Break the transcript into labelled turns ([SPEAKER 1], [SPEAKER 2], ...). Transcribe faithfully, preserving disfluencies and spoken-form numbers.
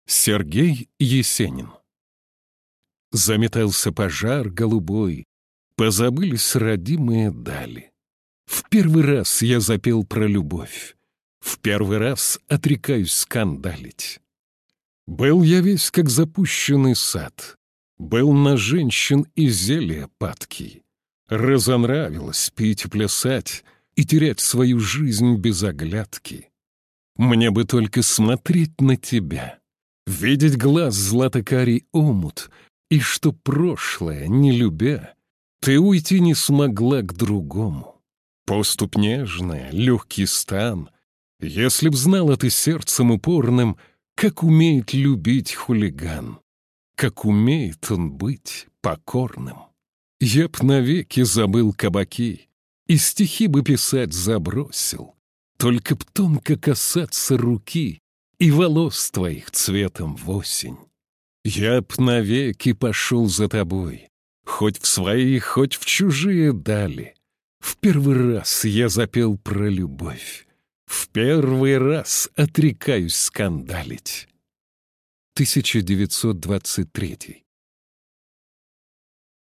[SPEAKER 1] Сергей Есенин. Заметался пожар голубой, позабылись родимые дали. В первый раз я запел про любовь, в первый раз отрекаюсь скандалить. Был я весь как запущенный сад, был на женщин и зелье падкий. Разонравилось пить и плясать и терять свою жизнь без оглядки. Мне бы только смотреть на тебя, видеть глаз златокарий омут, и что прошлое, не любя, ты уйти не смогла к другому. Поступь нежная, легкий стан, если б знала ты сердцем упорным, как умеет любить хулиган, как умеет он быть покорным. Я б навеки забыл кабаки и стихи бы писать забросил, только б тонко касаться руки и волос твоих цветом в осень. Я б навеки пошел за тобой, хоть в свои, хоть в чужие дали. В первый раз я запел про любовь, в первый раз отрекаюсь скандалить. тысяча девятьсот двадцать третий.